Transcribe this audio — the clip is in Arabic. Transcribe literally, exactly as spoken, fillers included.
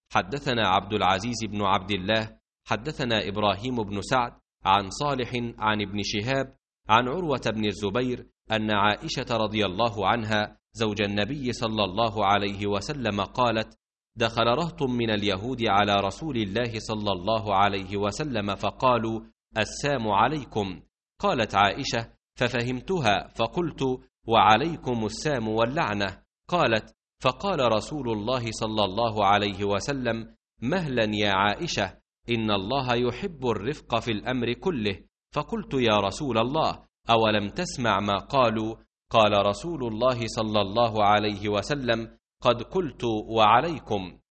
حدثنا عبد العزيز بن عبد الله حدثنا إبراهيم بن سعد عن صالح عن ابن شهاب عن عروة بن الزبير أن عائشة رضي الله عنها زوج النبي صلى الله عليه وسلم قالت: دخل رهط من اليهود على رسول الله صلى الله عليه وسلم فقالوا: السام عليكم. قالت عائشة: ففهمتها فقلت: وعليكم السام واللعنة. قالت: فقال رسول الله صلى الله عليه وسلم: مهلا يا عائشة، إن الله يحب الرفق في الأمر كله. فقلت: يا رسول الله، أولم تسمع ما قالوا؟ قال رسول الله صلى الله عليه وسلم: قد قلت وعليكم.